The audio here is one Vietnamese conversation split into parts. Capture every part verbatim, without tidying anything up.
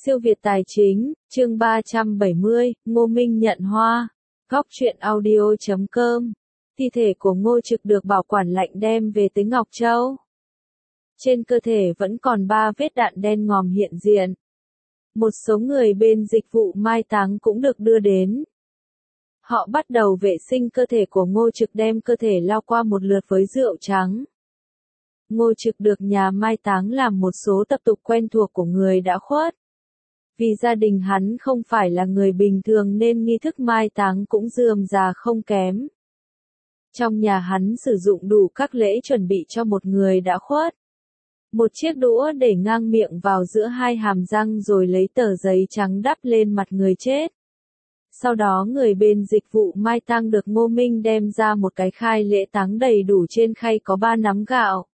Siêu Việt Tài Chính, chương ba trăm bảy mươi, Ngô Minh nhận hoa. Góc truyện audio chấm com. Thi thể của Ngô Trực được bảo quản lạnh đem về tới Ngọc Châu. Trên cơ thể vẫn còn ba vết đạn đen ngòm hiện diện. Một số người bên dịch vụ mai táng cũng được đưa đến. Họ bắt đầu vệ sinh cơ thể của Ngô Trực, đem cơ thể lau qua một lượt với rượu trắng. Ngô Trực được nhà mai táng làm một số tập tục quen thuộc của người đã khuất. Vì gia đình hắn không phải là người bình thường nên nghi thức mai táng cũng rườm rà không kém. Trong nhà hắn sử dụng đủ các lễ chuẩn bị cho một người đã khuất. Một chiếc đũa để ngang miệng vào giữa hai hàm răng rồi lấy tờ giấy trắng đắp lên mặt người chết. Sau đó người bên dịch vụ mai táng được Ngô Minh đem ra một cái khai lễ táng đầy đủ, trên khay có ba nắm gạo,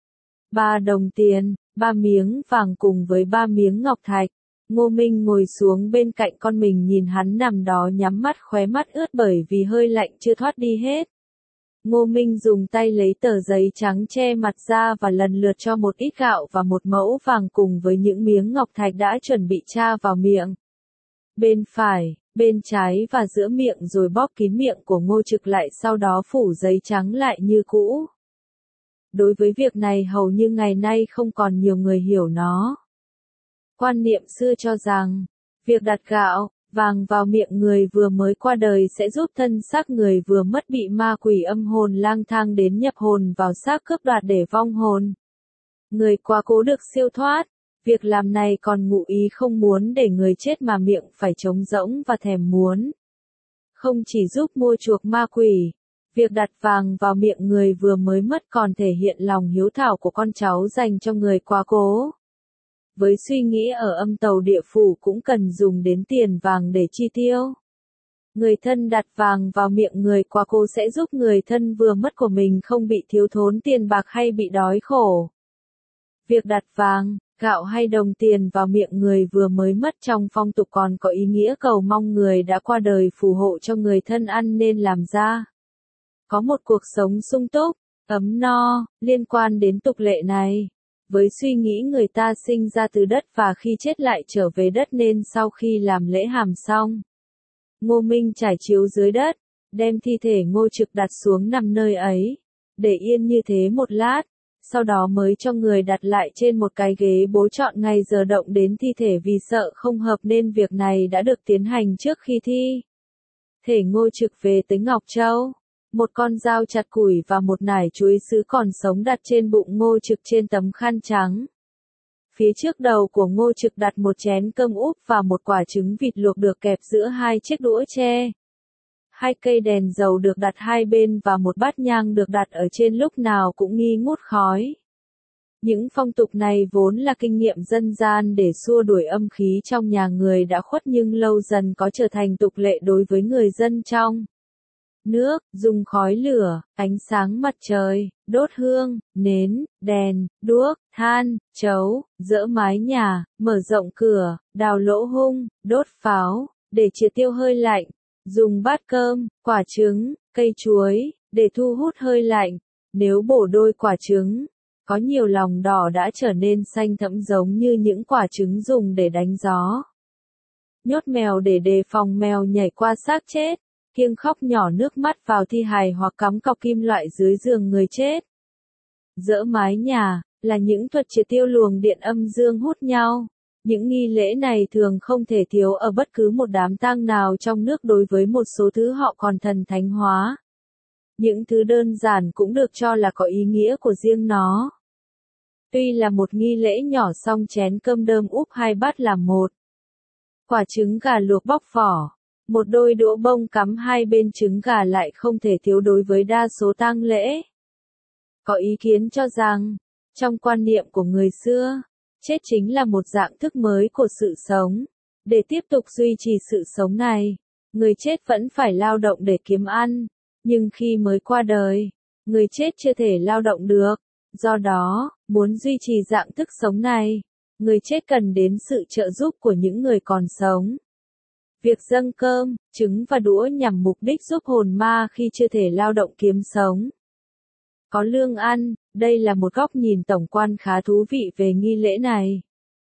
ba đồng tiền, ba miếng vàng cùng với ba miếng ngọc thạch. Ngô Minh ngồi xuống bên cạnh con mình, nhìn hắn nằm đó nhắm mắt, khóe mắt ướt bởi vì hơi lạnh chưa thoát đi hết. Ngô Minh dùng tay lấy tờ giấy trắng che mặt ra và lần lượt cho một ít gạo và một mẫu vàng cùng với những miếng ngọc thạch đã chuẩn bị tra vào miệng. Bên phải, bên trái và giữa miệng, rồi bóp kín miệng của Ngô Trực lại, sau đó phủ giấy trắng lại như cũ. Đối với việc này hầu như ngày nay không còn nhiều người hiểu nó. Quan niệm xưa cho rằng, việc đặt gạo, vàng vào miệng người vừa mới qua đời sẽ giúp thân xác người vừa mất bị ma quỷ âm hồn lang thang đến nhập hồn vào xác cướp đoạt để vong hồn. Người quá cố được siêu thoát. Việc làm này còn ngụ ý không muốn để người chết mà miệng phải trống rỗng và thèm muốn. Không chỉ giúp mua chuộc ma quỷ, việc đặt vàng vào miệng người vừa mới mất còn thể hiện lòng hiếu thảo của con cháu dành cho người quá cố. Với suy nghĩ ở âm tàu địa phủ cũng cần dùng đến tiền vàng để chi tiêu. Người thân đặt vàng vào miệng người quá cố sẽ giúp người thân vừa mất của mình không bị thiếu thốn tiền bạc hay bị đói khổ. Việc đặt vàng, gạo hay đồng tiền vào miệng người vừa mới mất trong phong tục còn có ý nghĩa cầu mong người đã qua đời phù hộ cho người thân ăn nên làm ra. Có một cuộc sống sung túc, ấm no. Liên quan đến tục lệ này, với suy nghĩ người ta sinh ra từ đất và khi chết lại trở về đất, nên sau khi làm lễ hàm xong, Ngô Minh trải chiếu dưới đất, đem thi thể Ngô Trực đặt xuống nằm nơi ấy, để yên như thế một lát, sau đó mới cho người đặt lại trên một cái ghế bố, chọn ngày giờ động đến thi thể. Vì sợ không hợp nên việc này đã được tiến hành trước khi thi thể Ngô Trực về tới Ngọc Châu. Một con dao chặt củi và một nải chuối sứ còn sống đặt trên bụng Ngô Trực trên tấm khăn trắng. Phía trước đầu của Ngô Trực đặt một chén cơm úp và một quả trứng vịt luộc được kẹp giữa hai chiếc đũa tre. Hai cây đèn dầu được đặt hai bên và một bát nhang được đặt ở trên lúc nào cũng nghi ngút khói. Những phong tục này vốn là kinh nghiệm dân gian để xua đuổi âm khí trong nhà người đã khuất, nhưng lâu dần có trở thành tục lệ đối với người dân trong nước, dùng khói lửa, ánh sáng mặt trời, đốt hương, nến, đèn, đuốc, than, chấu, giỡ mái nhà, mở rộng cửa, đào lỗ hung, đốt pháo, để triệt tiêu hơi lạnh, dùng bát cơm, quả trứng, cây chuối, để thu hút hơi lạnh. Nếu bổ đôi quả trứng, có nhiều lòng đỏ đã trở nên xanh thẫm giống như những quả trứng dùng để đánh gió. Nhốt mèo để đề phòng mèo nhảy qua xác chết. Kiêng khóc nhỏ nước mắt vào thi hài hoặc cắm cọc kim loại dưới giường người chết. Giỡ mái nhà, là những thuật triệt tiêu luồng điện âm dương hút nhau. Những nghi lễ này thường không thể thiếu ở bất cứ một đám tang nào trong nước. Đối với một số thứ họ còn thần thánh hóa. Những thứ đơn giản cũng được cho là có ý nghĩa của riêng nó. Tuy là một nghi lễ nhỏ song chén cơm đơm úp hai bát làm một. Quả trứng gà luộc bóc vỏ. Một đôi đũa bông cắm hai bên trứng gà lại không thể thiếu đối với đa số tang lễ. Có ý kiến cho rằng, trong quan niệm của người xưa, chết chính là một dạng thức mới của sự sống. Để tiếp tục duy trì sự sống này, người chết vẫn phải lao động để kiếm ăn. Nhưng khi mới qua đời, người chết chưa thể lao động được. Do đó, muốn duy trì dạng thức sống này, người chết cần đến sự trợ giúp của những người còn sống. Việc dâng cơm, trứng và đũa nhằm mục đích giúp hồn ma khi chưa thể lao động kiếm sống có lương ăn. Đây là một góc nhìn tổng quan khá thú vị về nghi lễ này.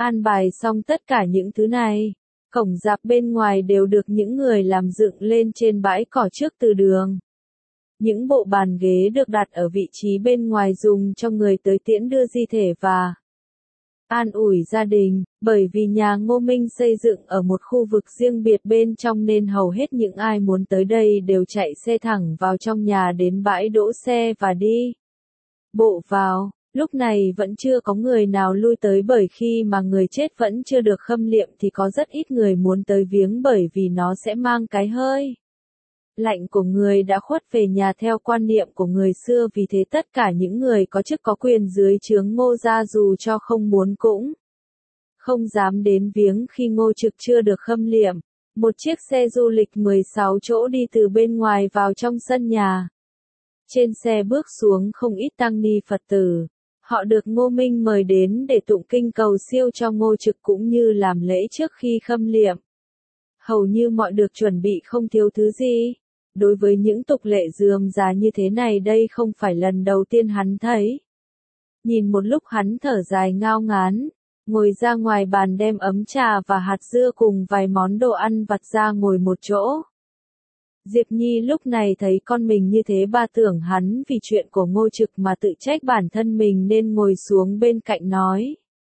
An bài xong tất cả những thứ này, cổng rạp bên ngoài đều được những người làm dựng lên trên bãi cỏ trước từ đường. Những bộ bàn ghế được đặt ở vị trí bên ngoài dùng cho người tới tiễn đưa di thể và an ủi gia đình, bởi vì nhà Ngô Minh xây dựng ở một khu vực riêng biệt bên trong nên hầu hết những ai muốn tới đây đều chạy xe thẳng vào trong nhà đến bãi đỗ xe và đi bộ vào. Lúc này vẫn chưa có người nào lui tới bởi khi mà người chết vẫn chưa được khâm liệm thì có rất ít người muốn tới viếng bởi vì nó sẽ mang cái hơi lạnh của người đã khuất về nhà theo quan niệm của người xưa, vì thế tất cả những người có chức có quyền dưới trướng Ngô gia dù cho không muốn cũng không dám đến viếng khi Ngô Trực chưa được khâm liệm. Một chiếc xe du lịch mười sáu chỗ đi từ bên ngoài vào trong sân nhà. Trên xe bước xuống không ít tăng ni Phật tử. Họ được Ngô Minh mời đến để tụng kinh cầu siêu cho Ngô Trực cũng như làm lễ trước khi khâm liệm. Hầu như mọi được chuẩn bị không thiếu thứ gì. Đối với những tục lệ rườm rà như thế này đây không phải lần đầu tiên hắn thấy. Nhìn một lúc hắn thở dài ngao ngán, ngồi ra ngoài bàn đem ấm trà và hạt dưa cùng vài món đồ ăn vặt ra ngồi một chỗ. Diệp Nhi lúc này thấy con mình như thế bà tưởng hắn vì chuyện của Ngô Trực mà tự trách bản thân mình nên ngồi xuống bên cạnh nói.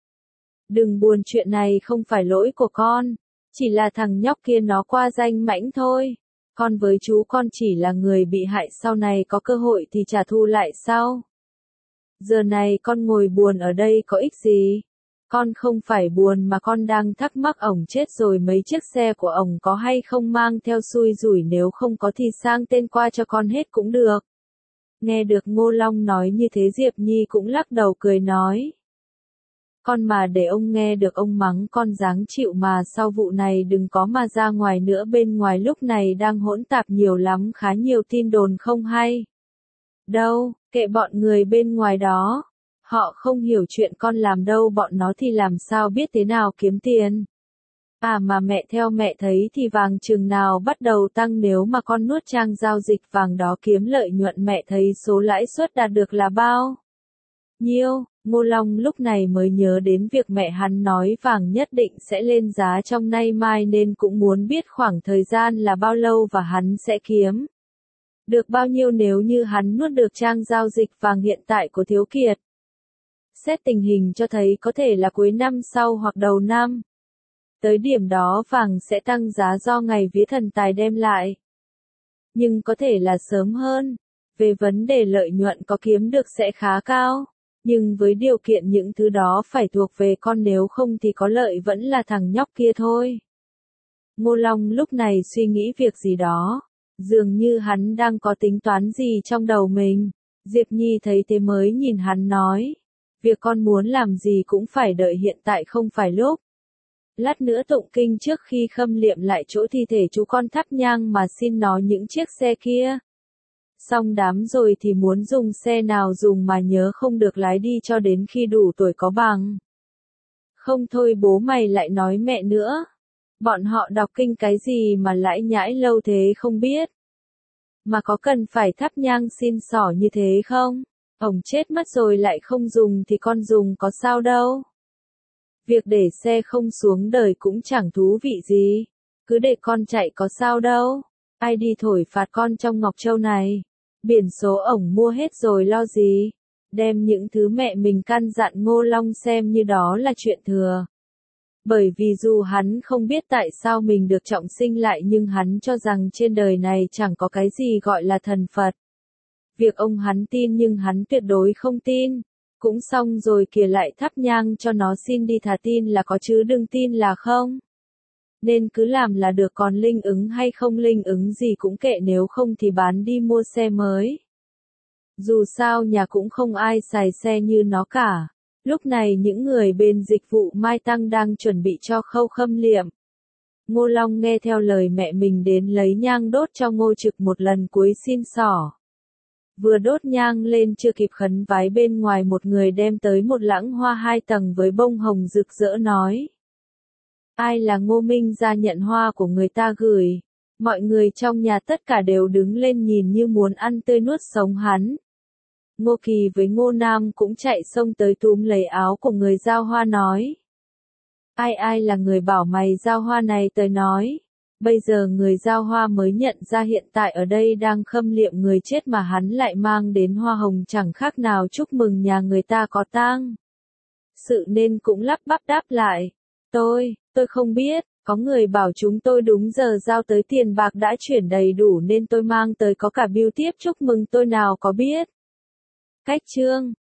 Đừng buồn, chuyện này không phải lỗi của con, chỉ là thằng nhóc kia nó qua danh mãnh thôi. Con với chú con chỉ là người bị hại, sau này có cơ hội thì trả thù lại sau. Giờ này con ngồi buồn ở đây có ích gì? Con không phải buồn mà con đang thắc mắc ổng chết rồi mấy chiếc xe của ổng có hay không mang theo xui rủi, nếu không có thì sang tên qua cho con hết cũng được. Nghe được Ngô Long nói như thế Diệp Nhi cũng lắc đầu cười nói. Con mà để ông nghe được ông mắng con dáng chịu mà, sau vụ này đừng có mà ra ngoài nữa, bên ngoài lúc này đang hỗn tạp nhiều lắm, khá nhiều tin đồn không hay. Đâu, kệ bọn người bên ngoài đó. Họ không hiểu chuyện con làm đâu, bọn nó thì làm sao biết thế nào kiếm tiền. À mà mẹ, theo mẹ thấy thì vàng chừng nào bắt đầu tăng, nếu mà con nuốt trang giao dịch vàng đó kiếm lợi nhuận mẹ thấy số lãi suất đạt được là bao nhiêu? Ngô Long lúc này mới nhớ đến việc mẹ hắn nói vàng nhất định sẽ lên giá trong nay mai nên cũng muốn biết khoảng thời gian là bao lâu và hắn sẽ kiếm được bao nhiêu nếu như hắn nuốt được trang giao dịch vàng hiện tại của Thiếu Kiệt. Xét tình hình cho thấy có thể là cuối năm sau hoặc đầu năm. Tới điểm đó vàng sẽ tăng giá do ngày vía thần tài đem lại. Nhưng có thể là sớm hơn. Về vấn đề lợi nhuận có kiếm được sẽ khá cao. Nhưng với điều kiện những thứ đó phải thuộc về con, nếu không thì có lợi vẫn là thằng nhóc kia thôi. Ngô Long lúc này suy nghĩ việc gì đó. Dường như hắn đang có tính toán gì trong đầu mình. Diệp Nhi thấy thế mới nhìn hắn nói. Việc con muốn làm gì cũng phải đợi hiện tại không phải lúc. Lát nữa tụng kinh trước khi khâm liệm lại chỗ thi thể chú con thắp nhang mà xin nó những chiếc xe kia. Xong đám rồi thì muốn dùng xe nào dùng mà nhớ không được lái đi cho đến khi đủ tuổi có bằng. Không thôi bố mày lại nói mẹ nữa. Bọn họ đọc kinh cái gì mà lãi nhãi lâu thế không biết. Mà có cần phải thắp nhang xin xỏ như thế không? Ổng chết mất rồi lại không dùng thì con dùng có sao đâu. Việc để xe không xuống đời cũng chẳng thú vị gì. Cứ để con chạy có sao đâu. Ai đi thổi phạt con trong Ngọc Châu này. Biển số ổng mua hết rồi lo gì. Đem những thứ mẹ mình căn dặn Ngô Long xem như đó là chuyện thừa. Bởi vì dù hắn không biết tại sao mình được trọng sinh lại nhưng hắn cho rằng trên đời này chẳng có cái gì gọi là thần Phật. Việc ông hắn tin nhưng hắn tuyệt đối không tin. Cũng xong rồi kìa, lại thắp nhang cho nó xin đi, thà tin là có chứ đừng tin là không. Nên cứ làm là được, còn linh ứng hay không linh ứng gì cũng kệ, nếu không thì bán đi mua xe mới. Dù sao nhà cũng không ai xài xe như nó cả. Lúc này những người bên dịch vụ mai tang đang chuẩn bị cho khâu khâm liệm. Ngô Long nghe theo lời mẹ mình đến lấy nhang đốt cho Ngô Trực một lần cuối xin xỏ. Vừa đốt nhang lên chưa kịp khấn vái, bên ngoài một người đem tới một lẵng hoa hai tầng với bông hồng rực rỡ nói. Ai là Ngô Minh ra nhận hoa của người ta gửi. Mọi người trong nhà tất cả đều đứng lên nhìn như muốn ăn tươi nuốt sống hắn. Ngô Kỳ với Ngô Nam cũng chạy xông tới túm lấy áo của người giao hoa nói. Ai ai là người bảo mày giao hoa này tới nói. Bây giờ người giao hoa mới nhận ra hiện tại ở đây đang khâm liệm người chết mà hắn lại mang đến hoa hồng chẳng khác nào chúc mừng nhà người ta có tang. Sự nên cũng lắp bắp đáp lại. Tôi, tôi không biết, có người bảo chúng tôi đúng giờ giao tới tiền bạc đã chuyển đầy đủ nên tôi mang tới có cả bưu thiếp chúc mừng tôi nào có biết. Cách chương